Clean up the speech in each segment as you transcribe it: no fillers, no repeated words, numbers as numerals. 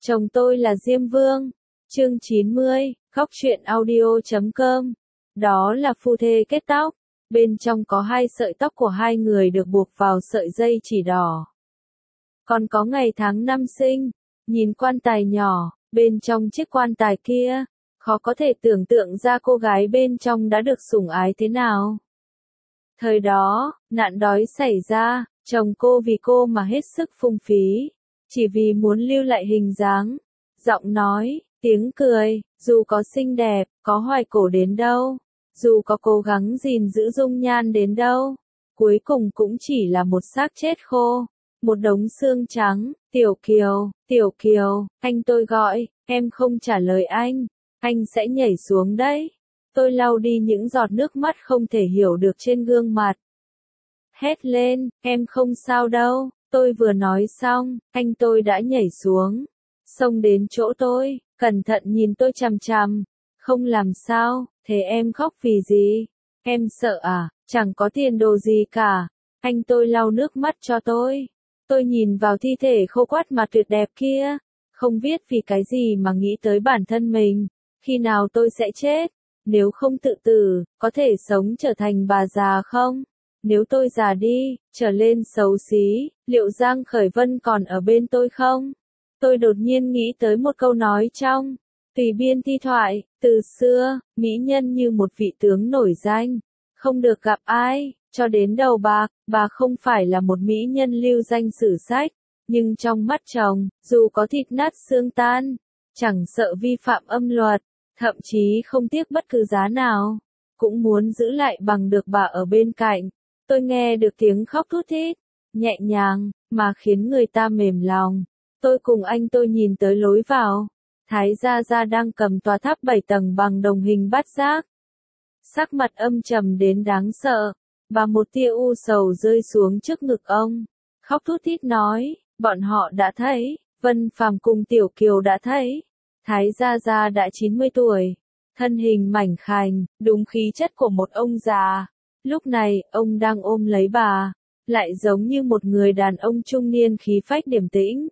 Chồng tôi là Diêm Vương. Chương 90, Góc truyện audio.com. Đó là phu thê kết tóc. Bên trong có 2 sợi tóc của 2 người được buộc vào sợi dây chỉ đỏ. Còn có ngày tháng năm sinh. Nhìn quan tài nhỏ, bên trong chiếc quan tài kia, khó có thể tưởng tượng ra cô gái bên trong đã được sủng ái thế nào. Thời đó, nạn đói xảy ra, chồng cô vì cô mà hết sức phung phí, chỉ vì muốn lưu lại hình dáng, giọng nói, tiếng cười, dù có xinh đẹp, có hoài cổ đến đâu, dù có cố gắng gìn giữ dung nhan đến đâu, cuối cùng cũng chỉ là một xác chết khô, một đống xương trắng. Tiểu Kiều, anh tôi gọi, em không trả lời anh sẽ nhảy xuống đấy. Tôi lau đi những giọt nước mắt không thể hiểu được trên gương mặt. Hét lên, em không sao đâu. Tôi vừa nói xong, anh tôi đã nhảy xuống, xông đến chỗ tôi, cẩn thận nhìn tôi chằm chằm. Không làm sao, thế em khóc vì gì? Em sợ à? Chẳng có tiền đồ gì cả. Anh tôi lau nước mắt cho tôi. Tôi nhìn vào thi thể khô quắt mà tuyệt đẹp kia, không biết vì cái gì mà nghĩ tới bản thân mình. Khi nào tôi sẽ chết? Nếu không tự tử, có thể sống trở thành bà già không? Nếu tôi già đi, trở lên xấu xí, liệu Giang Khởi Vân còn ở bên tôi không? Tôi đột nhiên nghĩ tới một câu nói trong Tùy Biên thi thoại, từ xưa, mỹ nhân như một vị tướng nổi danh, không được gặp ai, cho đến đầu bạc, bà không phải là một mỹ nhân lưu danh sử sách, nhưng trong mắt chồng, dù có thịt nát xương tan, chẳng sợ vi phạm âm luật, thậm chí không tiếc bất cứ giá nào, cũng muốn giữ lại bằng được bà ở bên cạnh. Tôi nghe được tiếng khóc thút thít, nhẹ nhàng, mà khiến người ta mềm lòng. Tôi cùng anh tôi nhìn tới lối vào. Thái Gia Gia đang cầm tòa tháp 7 tầng bằng đồng hình bát giác. Sắc mặt âm trầm đến đáng sợ, và một tia u sầu rơi xuống trước ngực ông. Khóc thút thít nói, bọn họ đã thấy, Vân Phàm cùng Tiểu Kiều đã thấy. Thái Gia Gia đã 90 tuổi, thân hình mảnh khảnh, đúng khí chất của một ông già. Lúc này, ông đang ôm lấy bà, lại giống như một người đàn ông trung niên khí phách điềm tĩnh.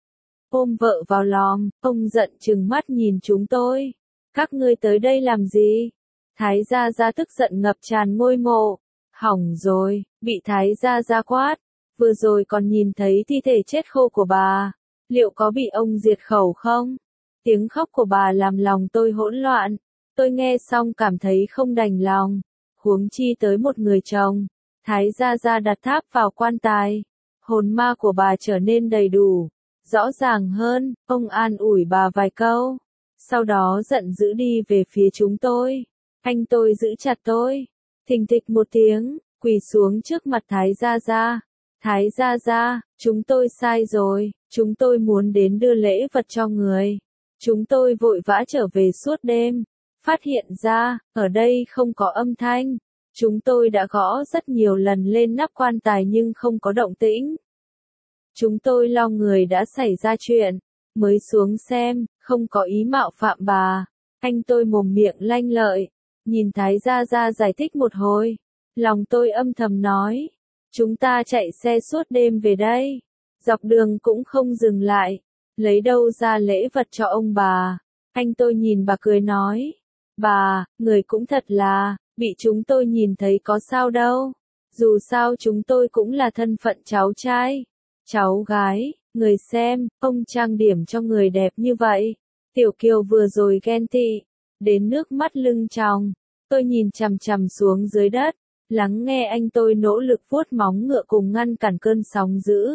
Ôm vợ vào lòng, ông giận trừng mắt nhìn chúng tôi. Các ngươi tới đây làm gì? Thái Gia Gia tức giận ngập tràn ngôi mộ. Hỏng rồi, bị Thái Gia Gia quát. Vừa rồi còn nhìn thấy thi thể chết khô của bà. Liệu có bị ông diệt khẩu không? Tiếng khóc của bà làm lòng tôi hỗn loạn. Tôi nghe xong cảm thấy không đành lòng. Huống chi tới một người chồng. Thái Gia Gia đặt tháp vào quan tài. Hồn ma của bà trở nên đầy đủ. Rõ ràng hơn, ông an ủi bà vài câu. Sau đó giận dữ đi về phía chúng tôi. Anh tôi giữ chặt tôi. Thình thịch một tiếng, quỳ xuống trước mặt Thái Gia Gia. Thái Gia Gia, chúng tôi sai rồi. Chúng tôi muốn đến đưa lễ vật cho người. Chúng tôi vội vã trở về suốt đêm. Phát hiện ra, ở đây không có âm thanh. Chúng tôi đã gõ rất nhiều lần lên nắp quan tài nhưng không có động tĩnh. Chúng tôi lo người đã xảy ra chuyện, mới xuống xem, không có ý mạo phạm bà. Anh tôi mồm miệng lanh lợi, nhìn Thái Gia Gia giải thích một hồi. Lòng tôi âm thầm nói, chúng ta chạy xe suốt đêm về đây, dọc đường cũng không dừng lại, lấy đâu ra lễ vật cho ông bà. Anh tôi nhìn bà cười nói, bà, người cũng thật là, bị chúng tôi nhìn thấy có sao đâu. Dù sao chúng tôi cũng là thân phận cháu trai, cháu gái, người xem, ông trang điểm cho người đẹp như vậy. Tiểu Kiều vừa rồi ghen tị, đến nước mắt lưng tròng. Tôi nhìn chằm chằm xuống dưới đất, lắng nghe anh tôi nỗ lực vuốt móng ngựa cùng ngăn cản cơn sóng dữ.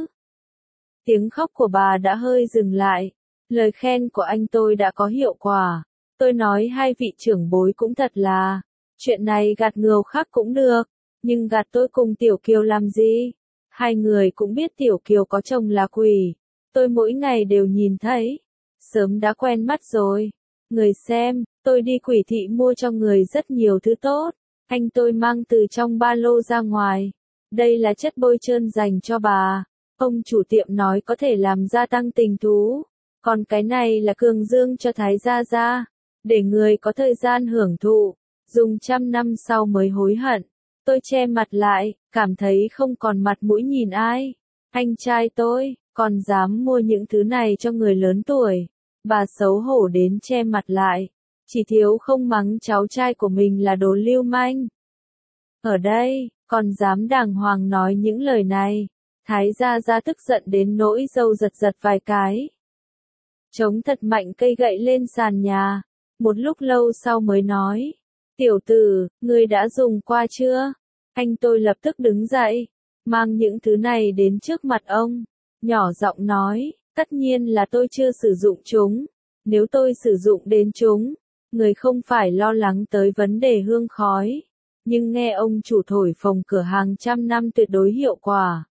Tiếng khóc của bà đã hơi dừng lại, lời khen của anh tôi đã có hiệu quả. Tôi nói hai vị trưởng bối cũng thật là, chuyện này gạt người khác cũng được, nhưng gạt tôi cùng Tiểu Kiều làm gì? Hai người cũng biết Tiểu Kiều có chồng là quỷ. Tôi mỗi ngày đều nhìn thấy. Sớm đã quen mắt rồi. Người xem, tôi đi quỷ thị mua cho người rất nhiều thứ tốt. Anh tôi mang từ trong ba lô ra ngoài. Đây là chất bôi trơn dành cho bà. Ông chủ tiệm nói có thể làm gia tăng tình thú. Còn cái này là cường dương cho Thái Gia Gia. Để người có thời gian hưởng thụ. Dùng 100 năm sau mới hối hận. Tôi che mặt lại, cảm thấy không còn mặt mũi nhìn ai. Anh trai tôi, còn dám mua những thứ này cho người lớn tuổi. Bà xấu hổ đến che mặt lại, chỉ thiếu không mắng cháu trai của mình là đồ lưu manh. Ở đây, còn dám đàng hoàng nói những lời này. Thái gia gia tức giận đến nỗi râu giật giật vài cái. Chống thật mạnh cây gậy lên sàn nhà. Một lúc lâu sau mới nói. Tiểu tử, ngươi đã dùng qua chưa? Anh tôi lập tức đứng dậy, mang những thứ này đến trước mặt ông. Nhỏ giọng nói, tất nhiên là tôi chưa sử dụng chúng. Nếu tôi sử dụng đến chúng, người không phải lo lắng tới vấn đề hương khói. Nhưng nghe ông chủ thổi phồng cửa hàng trăm năm tuyệt đối hiệu quả.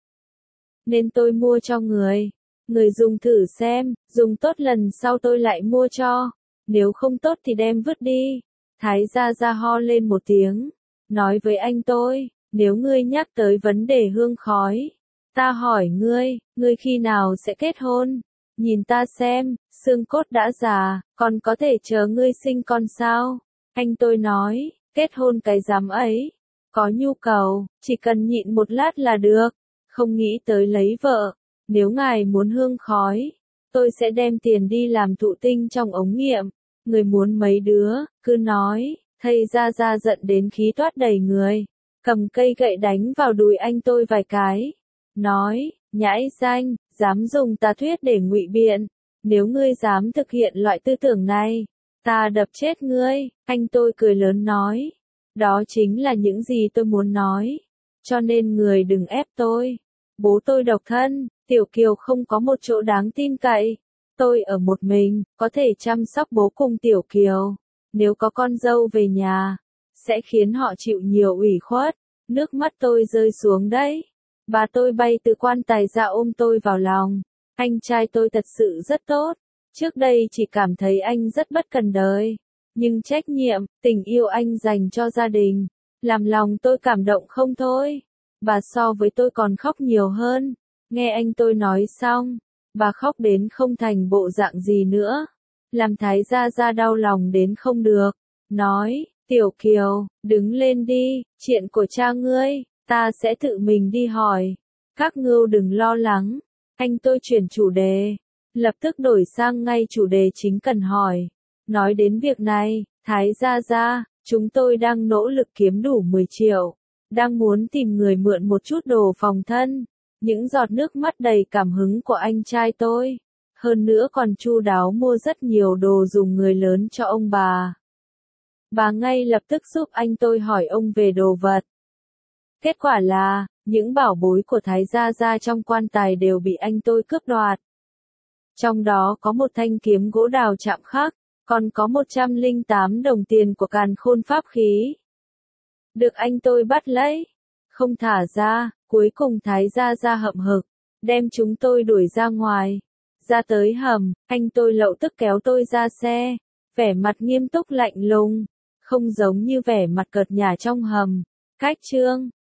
Nên tôi mua cho người. Người dùng thử xem, dùng tốt lần sau tôi lại mua cho. Nếu không tốt thì đem vứt đi. Thái gia gia ho lên một tiếng. Nói với anh tôi, nếu ngươi nhắc tới vấn đề hương khói. Ta hỏi ngươi khi nào sẽ kết hôn? Nhìn ta xem, xương cốt đã già, còn có thể chờ ngươi sinh con sao? Anh tôi nói, kết hôn cái dám ấy. Có nhu cầu, chỉ cần nhịn một lát là được. Không nghĩ tới lấy vợ. Nếu ngài muốn hương khói, tôi sẽ đem tiền đi làm thụ tinh trong ống nghiệm. Người muốn mấy đứa, cứ nói. Thầy gia gia giận đến khí toát đầy người. Cầm cây gậy đánh vào đùi anh tôi vài cái. Nói, nhãi danh, dám dùng tà thuyết để ngụy biện. Nếu ngươi dám thực hiện loại tư tưởng này, ta đập chết ngươi. Anh tôi cười lớn nói. Đó chính là những gì tôi muốn nói. Cho nên người đừng ép tôi. Bố tôi độc thân, Tiểu Kiều không có một chỗ đáng tin cậy. Tôi ở một mình, có thể chăm sóc bố cùng Tiểu Kiều. Nếu có con dâu về nhà, sẽ khiến họ chịu nhiều ủy khuất. Nước mắt tôi rơi xuống đấy. Bà tôi bay từ quan tài ra ôm tôi vào lòng. Anh trai tôi thật sự rất tốt. Trước đây chỉ cảm thấy anh rất bất cần đời. Nhưng trách nhiệm, tình yêu anh dành cho gia đình, làm lòng tôi cảm động không thôi. Bà so với tôi còn khóc nhiều hơn. Nghe anh tôi nói xong, bà khóc đến không thành bộ dạng gì nữa. Làm Thái gia gia đau lòng đến không được. Nói, Tiểu Kiều, đứng lên đi, chuyện của cha ngươi, ta sẽ tự mình đi hỏi. Các ngưu đừng lo lắng. Anh tôi chuyển chủ đề. Lập tức đổi sang ngay chủ đề chính cần hỏi. Nói đến việc này, Thái gia gia, chúng tôi đang nỗ lực kiếm đủ 10 triệu. Đang muốn tìm người mượn một chút đồ phòng thân. Những giọt nước mắt đầy cảm hứng của anh trai tôi. Hơn nữa còn chu đáo mua rất nhiều đồ dùng người lớn cho ông bà. Bà ngay lập tức giúp anh tôi hỏi ông về đồ vật. Kết quả là, những bảo bối của Thái gia gia trong quan tài đều bị anh tôi cướp đoạt. Trong đó có một thanh kiếm gỗ đào chạm khắc, còn có 108 đồng tiền của Càn Khôn pháp khí. Được anh tôi bắt lấy, không thả ra, cuối cùng Thái gia gia hậm hực, đem chúng tôi đuổi ra ngoài. Ra tới hầm, anh tôi lậu tức kéo tôi ra xe, vẻ mặt nghiêm túc lạnh lùng, không giống như vẻ mặt cợt nhả trong hầm. Cách chương